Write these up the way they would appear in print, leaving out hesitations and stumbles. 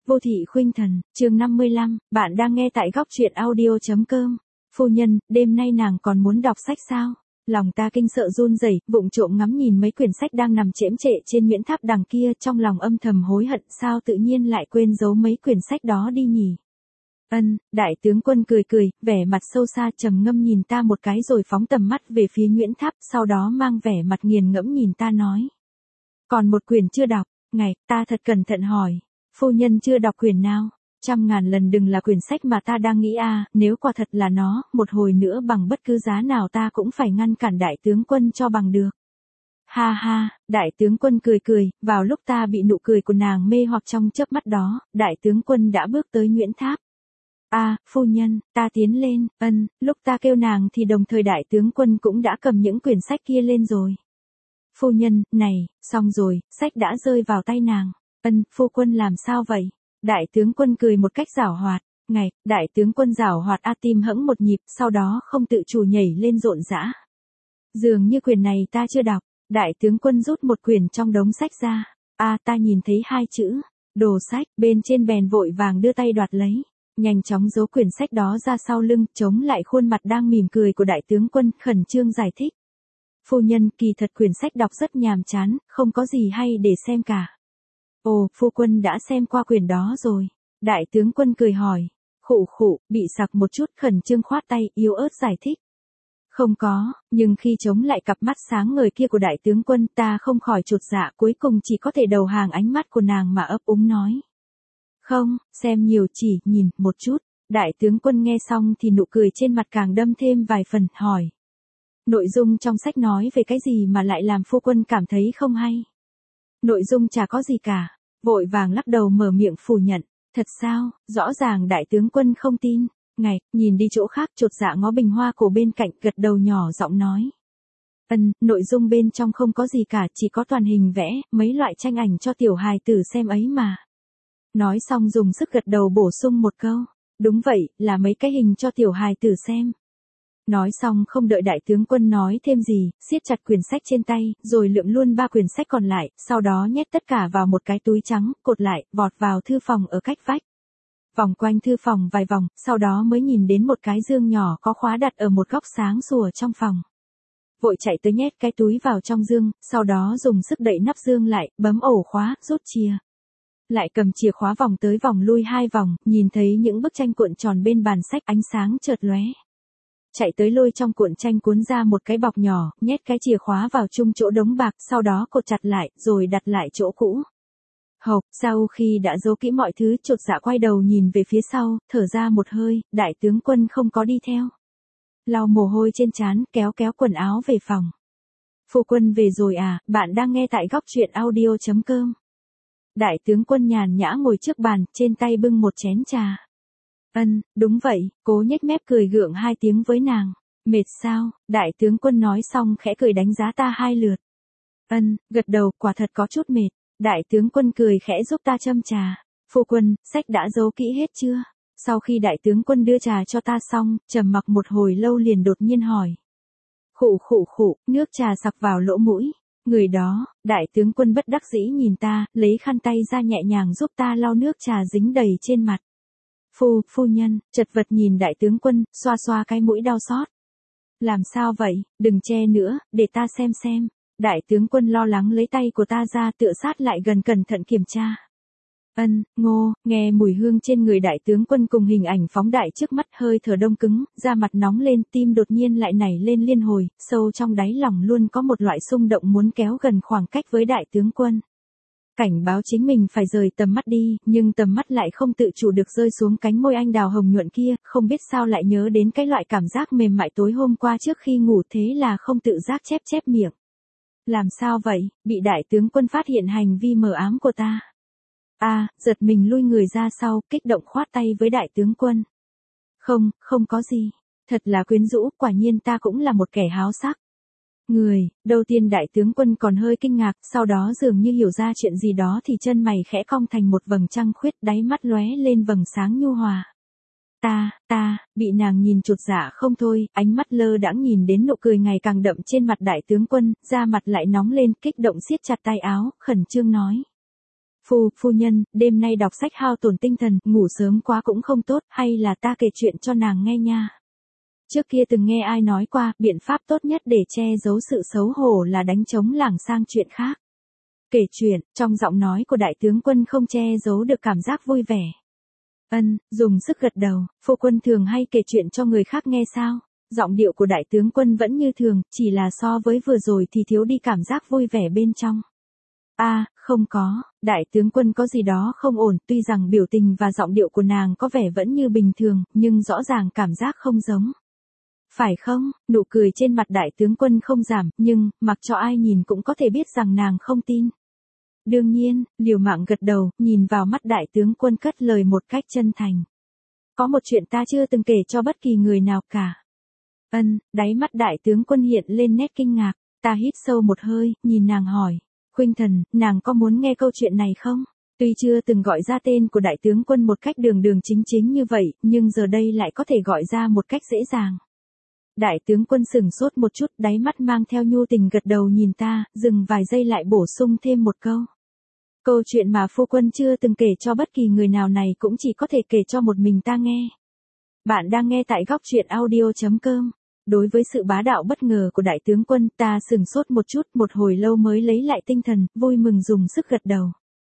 Vô thị khuynh thần, chương 55, bạn đang nghe tại góc truyện audio.com. Phu nhân, đêm nay nàng còn muốn đọc sách sao? Lòng ta kinh sợ run rẩy, vụng trộm ngắm nhìn mấy quyển sách đang nằm chễm chệ trên Nguyễn Tháp đằng kia, trong lòng âm thầm hối hận sao tự nhiên lại quên giấu mấy quyển sách đó đi nhỉ. Đại tướng quân cười cười, vẻ mặt sâu xa trầm ngâm nhìn ta một cái rồi phóng tầm mắt về phía Nguyễn Tháp, sau đó mang vẻ mặt nghiền ngẫm nhìn ta nói. Còn một quyển chưa đọc, ta thật cẩn thận hỏi. Phu nhân chưa đọc quyển nào? 100.000 lần đừng là quyển sách mà ta đang nghĩ nếu quả thật là nó, một hồi nữa bằng bất cứ giá nào ta cũng phải ngăn cản đại tướng quân cho bằng được. Ha ha, đại tướng quân cười cười, vào lúc ta bị nụ cười của nàng mê hoặc trong chớp mắt đó, đại tướng quân đã bước tới Nguyễn Tháp. Phu nhân, ta tiến lên, lúc ta kêu nàng thì đồng thời đại tướng quân cũng đã cầm những quyển sách kia lên rồi. Phu nhân, này, xong rồi, sách đã rơi vào tay nàng. Phu quân làm sao vậy? Đại tướng quân cười một cách giảo hoạt. Đại tướng quân giảo hoạt tim hẫng một nhịp, sau đó không tự chủ nhảy lên rộn rã. Dường như quyển này ta chưa đọc. Đại tướng quân rút một quyển trong đống sách ra. Ta nhìn thấy 2 chữ, đồ sách, bên trên bèn vội vàng đưa tay đoạt lấy. Nhanh chóng giấu quyển sách đó ra sau lưng, chống lại khuôn mặt đang mỉm cười của đại tướng quân, khẩn trương giải thích. Phu nhân, kỳ thật quyển sách đọc rất nhàm chán, không có gì hay để xem cả. Ồ, phu quân đã xem qua quyển đó rồi. Đại tướng quân cười hỏi. Khụ, bị sặc một chút, khẩn trương khoát tay, yếu ớt giải thích. Không có, nhưng khi chống lại cặp mắt sáng ngời kia của đại tướng quân, ta không khỏi chột dạ, cuối cùng chỉ có thể đầu hàng ánh mắt của nàng mà ấp úng nói. Không, xem nhiều chỉ, nhìn, một chút. Đại tướng quân nghe xong thì nụ cười trên mặt càng đâm thêm vài phần, hỏi. Nội dung trong sách nói về cái gì mà lại làm phu quân cảm thấy không hay? Nội dung chả có gì cả. Vội vàng lắc đầu mở miệng phủ nhận. Thật sao, rõ ràng đại tướng quân không tin. Nhìn đi chỗ khác chột dạ ngó bình hoa cổ bên cạnh, gật đầu nhỏ giọng nói. Nội dung bên trong không có gì cả, chỉ có toàn hình vẽ, mấy loại tranh ảnh cho tiểu hài tử xem ấy mà. Nói xong dùng sức gật đầu bổ sung một câu. Đúng vậy, là mấy cái hình cho tiểu hài tử xem. Nói xong không đợi đại tướng quân nói thêm gì, siết chặt quyển sách trên tay, rồi lượm luôn 3 quyển sách còn lại, sau đó nhét tất cả vào một cái túi trắng, cột lại, vọt vào thư phòng ở cách vách. Vòng quanh thư phòng vài vòng, sau đó mới nhìn đến một cái dương nhỏ có khóa đặt ở một góc sáng sủa trong phòng. Vội chạy tới nhét cái túi vào trong dương, sau đó dùng sức đậy nắp dương lại, bấm ổ khóa, rút chìa. Lại cầm chìa khóa vòng tới vòng lui 2 vòng, nhìn thấy những bức tranh cuộn tròn bên bàn sách, ánh sáng chợt lóe. Chạy tới lôi trong cuộn tranh cuốn ra một cái bọc nhỏ, nhét cái chìa khóa vào chung chỗ đống bạc, sau đó cột chặt lại, rồi đặt lại chỗ cũ. Sau khi đã giấu kỹ mọi thứ, chột dạ quay đầu nhìn về phía sau, thở ra một hơi, đại tướng quân không có đi theo. Lau mồ hôi trên trán, kéo quần áo về phòng. Phu quân về rồi bạn đang nghe tại góc truyện audio.com. Đại tướng quân nhàn nhã ngồi trước bàn, trên tay bưng một chén trà. Đúng vậy, cố nhếch mép cười gượng 2 tiếng với nàng. Mệt sao? Đại tướng quân nói xong khẽ cười đánh giá ta 2 lượt. Gật đầu, quả thật có chút mệt. Đại tướng quân cười khẽ giúp ta châm trà. Phu quân, sách đã giấu kỹ hết chưa? Sau khi đại tướng quân đưa trà cho ta xong, trầm mặc một hồi lâu liền đột nhiên hỏi. Khụ, nước trà sặc vào lỗ mũi. Người đó, đại tướng quân bất đắc dĩ nhìn ta, lấy khăn tay ra nhẹ nhàng giúp ta lau nước trà dính đầy trên mặt. Phu nhân, chật vật nhìn đại tướng quân, xoa cái mũi đau xót. Làm sao vậy, đừng che nữa, để ta xem. Đại tướng quân lo lắng lấy tay của ta ra tựa sát lại gần cẩn thận kiểm tra. Nghe mùi hương trên người đại tướng quân cùng hình ảnh phóng đại trước mắt hơi thở đông cứng, da mặt nóng lên, tim đột nhiên lại nảy lên liên hồi, sâu trong đáy lòng luôn có một loại xung động muốn kéo gần khoảng cách với đại tướng quân. Cảnh báo chính mình phải rời tầm mắt đi, nhưng tầm mắt lại không tự chủ được rơi xuống cánh môi anh đào hồng nhuận kia, không biết sao lại nhớ đến cái loại cảm giác mềm mại tối hôm qua trước khi ngủ, thế là không tự giác chép miệng. Làm sao vậy, bị đại tướng quân phát hiện hành vi mờ ám của ta. Giật mình lui người ra sau, kích động khoát tay với đại tướng quân. Không có gì. Thật là quyến rũ, quả nhiên ta cũng là một kẻ háo sắc. Đầu tiên đại tướng quân còn hơi kinh ngạc, sau đó dường như hiểu ra chuyện gì đó thì chân mày khẽ cong thành một vầng trăng khuyết, đáy mắt lóe lên vầng sáng nhu hòa. Bị nàng nhìn chột dạ không thôi, ánh mắt lơ đãng nhìn đến nụ cười ngày càng đậm trên mặt đại tướng quân, da mặt lại nóng lên, kích động siết chặt tay áo, khẩn trương nói. Phu nhân, đêm nay đọc sách hao tổn tinh thần, ngủ sớm quá cũng không tốt, hay là ta kể chuyện cho nàng nghe nha. Trước kia từng nghe ai nói qua, biện pháp tốt nhất để che giấu sự xấu hổ là đánh trống lảng sang chuyện khác. Kể chuyện, trong giọng nói của đại tướng quân không che giấu được cảm giác vui vẻ. Dùng sức gật đầu, phu quân thường hay kể chuyện cho người khác nghe sao? Giọng điệu của đại tướng quân vẫn như thường, chỉ là so với vừa rồi thì thiếu đi cảm giác vui vẻ bên trong. Không có, đại tướng quân có gì đó không ổn, tuy rằng biểu tình và giọng điệu của nàng có vẻ vẫn như bình thường, nhưng rõ ràng cảm giác không giống. Phải không? Nụ cười trên mặt đại tướng quân không giảm, nhưng, mặc cho ai nhìn cũng có thể biết rằng nàng không tin. Đương nhiên, liều mạng gật đầu, nhìn vào mắt đại tướng quân cất lời một cách chân thành. Có một chuyện ta chưa từng kể cho bất kỳ người nào cả. Đáy mắt đại tướng quân hiện lên nét kinh ngạc, ta hít sâu một hơi, nhìn nàng hỏi. Khuynh Thần, nàng có muốn nghe câu chuyện này không? Tuy chưa từng gọi ra tên của đại tướng quân một cách đường đường chính chính như vậy, nhưng giờ đây lại có thể gọi ra một cách dễ dàng. Đại tướng quân sửng sốt một chút, đáy mắt mang theo nhu tình gật đầu nhìn ta, dừng vài giây lại bổ sung thêm một câu. Câu chuyện mà phu quân chưa từng kể cho bất kỳ người nào này cũng chỉ có thể kể cho một mình ta nghe. Bạn đang nghe tại góc truyện audio.com. Đối với sự bá đạo bất ngờ của đại tướng quân, ta sửng sốt một chút, một hồi lâu mới lấy lại tinh thần, vui mừng dùng sức gật đầu.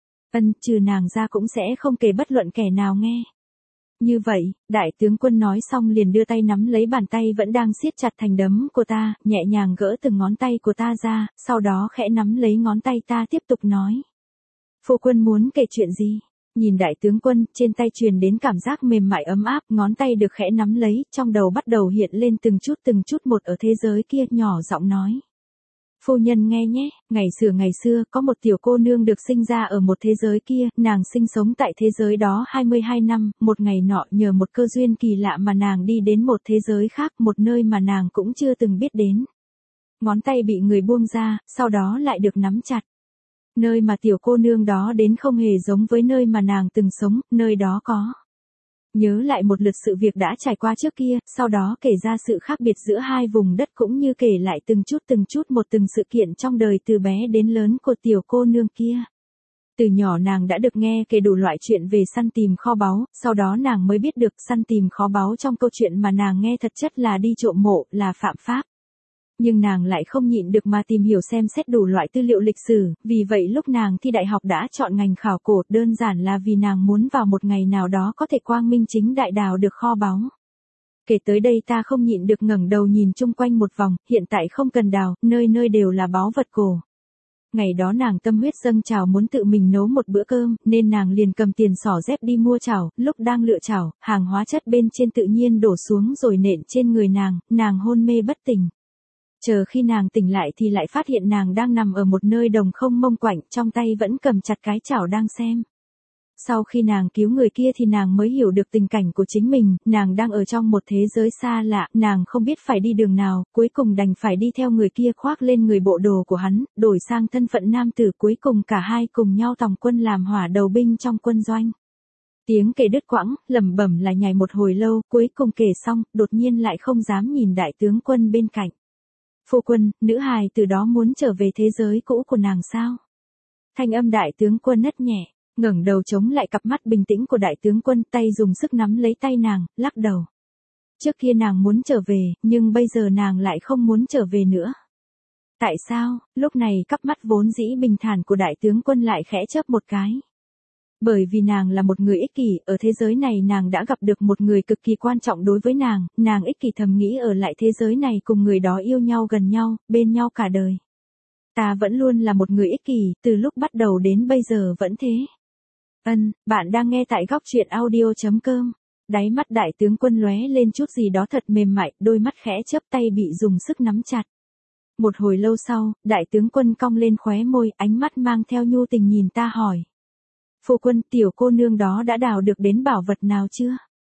Trừ nàng ra cũng sẽ không kể bất luận kẻ nào nghe. Như vậy, đại tướng quân nói xong liền đưa tay nắm lấy bàn tay vẫn đang siết chặt thành đấm của ta, nhẹ nhàng gỡ từng ngón tay của ta ra, sau đó khẽ nắm lấy ngón tay ta tiếp tục nói. Phu quân muốn kể chuyện gì? Nhìn đại tướng quân, trên tay truyền đến cảm giác mềm mại ấm áp, ngón tay được khẽ nắm lấy, trong đầu bắt đầu hiện lên từng chút một ở thế giới kia, nhỏ giọng nói. Phu nhân nghe nhé, ngày xưa, có một tiểu cô nương được sinh ra ở một thế giới kia, nàng sinh sống tại thế giới đó 22 năm, một ngày nọ nhờ một cơ duyên kỳ lạ mà nàng đi đến một thế giới khác, một nơi mà nàng cũng chưa từng biết đến. Ngón tay bị người buông ra, sau đó lại được nắm chặt. Nơi mà tiểu cô nương đó đến không hề giống với nơi mà nàng từng sống, nơi đó có. Nhớ lại một lượt sự việc đã trải qua trước kia, sau đó kể ra sự khác biệt giữa hai vùng đất cũng như kể lại từng chút một từng sự kiện trong đời từ bé đến lớn của tiểu cô nương kia. Từ nhỏ nàng đã được nghe kể đủ loại chuyện về săn tìm kho báu, sau đó nàng mới biết được săn tìm kho báu trong câu chuyện mà nàng nghe thật chất là đi trộm mộ, là phạm pháp. Nhưng nàng lại không nhịn được mà tìm hiểu xem xét đủ loại tư liệu lịch sử, vì vậy lúc nàng thi đại học đã chọn ngành khảo cổ, đơn giản là vì nàng muốn vào một ngày nào đó có thể quang minh chính đại đào được kho báu. Kể tới đây ta không nhịn được ngẩng đầu nhìn chung quanh một vòng, hiện tại không cần đào, nơi nơi đều là báu vật cổ. Ngày đó nàng tâm huyết dâng trào muốn tự mình nấu một bữa cơm, nên nàng liền cầm tiền xỏ dép đi mua chảo, lúc đang lựa chảo, hàng hóa chất bên trên tự nhiên đổ xuống rồi nện trên người nàng hôn mê bất tỉnh. Chờ khi nàng tỉnh lại thì lại phát hiện nàng đang nằm ở một nơi đồng không mông quạnh, trong tay vẫn cầm chặt cái chảo đang xem. Sau khi nàng cứu người kia thì nàng mới hiểu được tình cảnh của chính mình, nàng đang ở trong một thế giới xa lạ, nàng không biết phải đi đường nào, cuối cùng đành phải đi theo người kia khoác lên người bộ đồ của hắn, đổi sang thân phận nam tử, cuối cùng cả hai cùng nhau tòng quân làm hỏa đầu binh trong quân doanh. Tiếng kể đứt quãng, lẩm bẩm là nhảy một hồi lâu, cuối cùng kể xong, đột nhiên lại không dám nhìn đại tướng quân bên cạnh. Phu quân, nữ hài từ đó muốn trở về thế giới cũ của nàng sao? Thanh âm đại tướng quân nứt nhẹ, ngẩng đầu chống lại cặp mắt bình tĩnh của đại tướng quân, tay dùng sức nắm lấy tay nàng, lắc đầu. Trước kia nàng muốn trở về, nhưng bây giờ nàng lại không muốn trở về nữa. Tại sao? Lúc này cặp mắt vốn dĩ bình thản của đại tướng quân lại khẽ chớp một cái. Bởi vì nàng là một người ích kỷ, ở thế giới này nàng đã gặp được một người cực kỳ quan trọng đối với nàng ích kỷ thầm nghĩ ở lại thế giới này cùng người đó yêu nhau gần nhau, bên nhau cả đời. Ta vẫn luôn là một người ích kỷ, từ lúc bắt đầu đến bây giờ vẫn thế. Bạn đang nghe tại góc truyện audio.com. Đáy mắt đại tướng quân lóe lên chút gì đó thật mềm mại, đôi mắt khẽ chớp, tay bị dùng sức nắm chặt. Một hồi lâu sau, đại tướng quân cong lên khóe môi, ánh mắt mang theo nhu tình nhìn ta hỏi. Phu quân, tiểu cô nương đó đã đào được đến bảo vật nào chưa?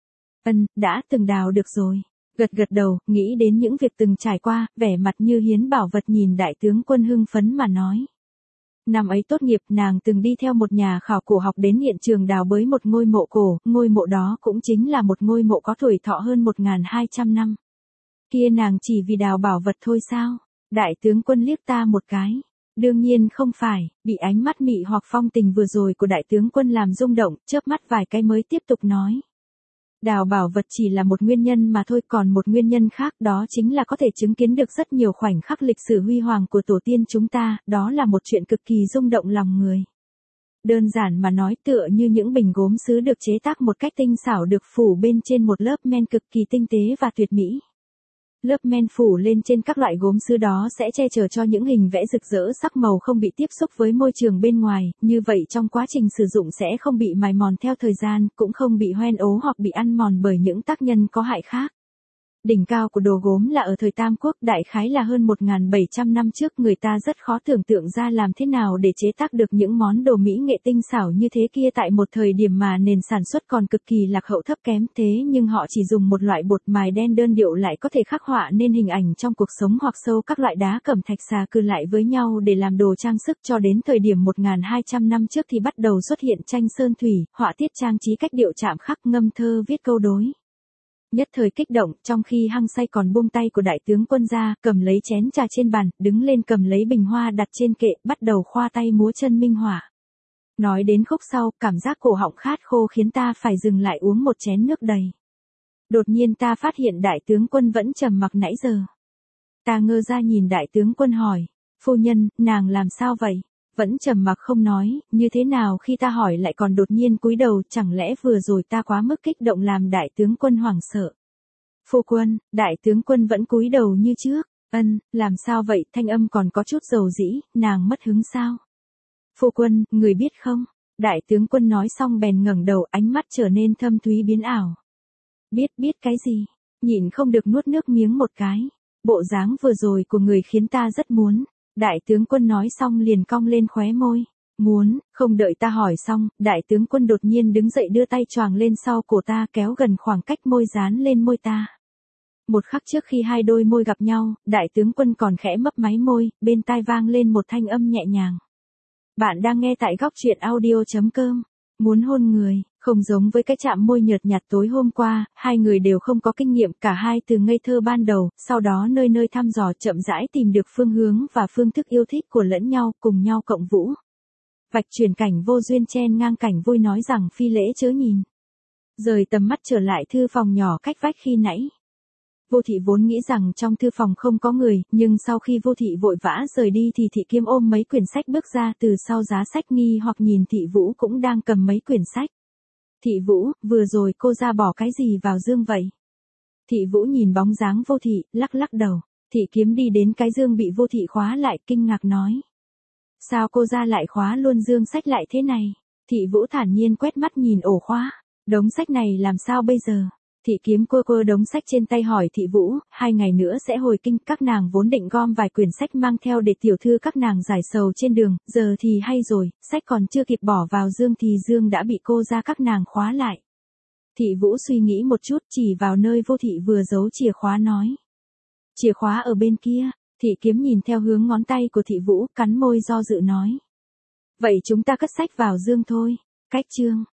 Đã từng đào được rồi. Gật đầu, nghĩ đến những việc từng trải qua, vẻ mặt như hiến bảo vật nhìn đại tướng quân hưng phấn mà nói. Năm ấy tốt nghiệp, nàng từng đi theo một nhà khảo cổ học đến hiện trường đào bới một ngôi mộ cổ, ngôi mộ đó cũng chính là một ngôi mộ có tuổi thọ hơn 1200 năm. Kia nàng chỉ vì đào bảo vật thôi sao? Đại tướng quân liếc ta một cái. Đương nhiên không phải, bị ánh mắt mị hoặc phong tình vừa rồi của đại tướng quân làm rung động, chớp mắt vài cái mới tiếp tục nói. Đào bảo vật chỉ là một nguyên nhân mà thôi, còn một nguyên nhân khác đó chính là có thể chứng kiến được rất nhiều khoảnh khắc lịch sử huy hoàng của tổ tiên chúng ta, đó là một chuyện cực kỳ rung động lòng người. Đơn giản mà nói tựa như những bình gốm sứ được chế tác một cách tinh xảo được phủ bên trên một lớp men cực kỳ tinh tế và tuyệt mỹ. Lớp men phủ lên trên các loại gốm sứ đó sẽ che chở cho những hình vẽ rực rỡ sắc màu không bị tiếp xúc với môi trường bên ngoài, như vậy trong quá trình sử dụng sẽ không bị mài mòn theo thời gian, cũng không bị hoen ố hoặc bị ăn mòn bởi những tác nhân có hại khác. Đỉnh cao của đồ gốm là ở thời Tam Quốc, đại khái là hơn 1.700 năm trước, người ta rất khó tưởng tượng ra làm thế nào để chế tác được những món đồ mỹ nghệ tinh xảo như thế kia tại một thời điểm mà nền sản xuất còn cực kỳ lạc hậu thấp kém, thế nhưng họ chỉ dùng một loại bột mài đen đơn điệu lại có thể khắc họa nên hình ảnh trong cuộc sống hoặc sâu các loại đá cẩm thạch xà cừ lại với nhau để làm đồ trang sức. Cho đến thời điểm 1.200 năm trước thì bắt đầu xuất hiện tranh sơn thủy, họa tiết trang trí cách điệu chạm khắc, ngâm thơ viết câu đối. Nhất thời kích động, trong khi hăng say còn buông tay của đại tướng quân ra, cầm lấy chén trà trên bàn, đứng lên cầm lấy bình hoa đặt trên kệ, bắt đầu khoa tay múa chân minh họa. Nói đến khúc sau, cảm giác cổ họng khát khô khiến ta phải dừng lại uống một chén nước đầy. Đột nhiên ta phát hiện đại tướng quân vẫn trầm mặc nãy giờ. Ta ngơ ra nhìn đại tướng quân hỏi, phu nhân, nàng làm sao vậy? Vẫn trầm mặc không nói, như thế nào khi ta hỏi lại còn đột nhiên cúi đầu, chẳng lẽ vừa rồi ta quá mức kích động làm đại tướng quân hoảng sợ. Phu quân, đại tướng quân vẫn cúi đầu như trước, làm sao vậy, thanh âm còn có chút dầu dĩ, nàng mất hứng sao? Phu quân, người biết không? Đại tướng quân nói xong bèn ngẩng đầu, ánh mắt trở nên thâm thúy biến ảo. Biết cái gì? Nhịn không được nuốt nước miếng một cái. Bộ dáng vừa rồi của người khiến ta rất muốn. Đại tướng quân nói xong liền cong lên khóe môi. Muốn, không đợi ta hỏi xong, đại tướng quân đột nhiên đứng dậy đưa tay choàng lên sau cổ ta kéo gần khoảng cách môi dán lên môi ta. Một khắc trước khi hai đôi môi gặp nhau, đại tướng quân còn khẽ mấp máy môi, bên tai vang lên một thanh âm nhẹ nhàng. Bạn đang nghe tại góc truyện audio.com. Muốn hôn người, không giống với cái chạm môi nhợt nhạt tối hôm qua, hai người đều không có kinh nghiệm, cả hai từ ngây thơ ban đầu, sau đó nơi nơi thăm dò chậm rãi tìm được phương hướng và phương thức yêu thích của lẫn nhau, cùng nhau cộng vũ. Vạch chuyển cảnh vô duyên chen ngang cảnh vui nói rằng phi lễ chớ nhìn. Rời tầm mắt trở lại thư phòng nhỏ cách vách khi nãy. Vô Thị vốn nghĩ rằng trong thư phòng không có người, nhưng sau khi Vô Thị vội vã rời đi thì Thị Kiếm ôm mấy quyển sách bước ra từ sau giá sách nghi hoặc nhìn Thị Vũ cũng đang cầm mấy quyển sách. Thị Vũ, vừa rồi cô ra bỏ cái gì vào dương vậy? Thị Vũ nhìn bóng dáng Vô Thị, lắc lắc đầu. Thị Kiếm đi đến cái dương bị Vô Thị khóa lại, kinh ngạc nói. Sao cô ra lại khóa luôn dương sách lại thế này? Thị Vũ thản nhiên quét mắt nhìn ổ khóa. Đống sách này làm sao bây giờ? Thị Kiếm quơ đống sách trên tay hỏi Thị Vũ, 2 ngày nữa sẽ hồi kinh, các nàng vốn định gom vài quyển sách mang theo để tiểu thư các nàng giải sầu trên đường, giờ thì hay rồi, sách còn chưa kịp bỏ vào dương thì dương đã bị cô ra các nàng khóa lại. Thị Vũ suy nghĩ một chút, chỉ vào nơi Vô Thị vừa giấu chìa khóa nói. Chìa khóa ở bên kia. Thị Kiếm nhìn theo hướng ngón tay của Thị Vũ, cắn môi do dự nói. Vậy chúng ta cất sách vào dương thôi. Cách chương.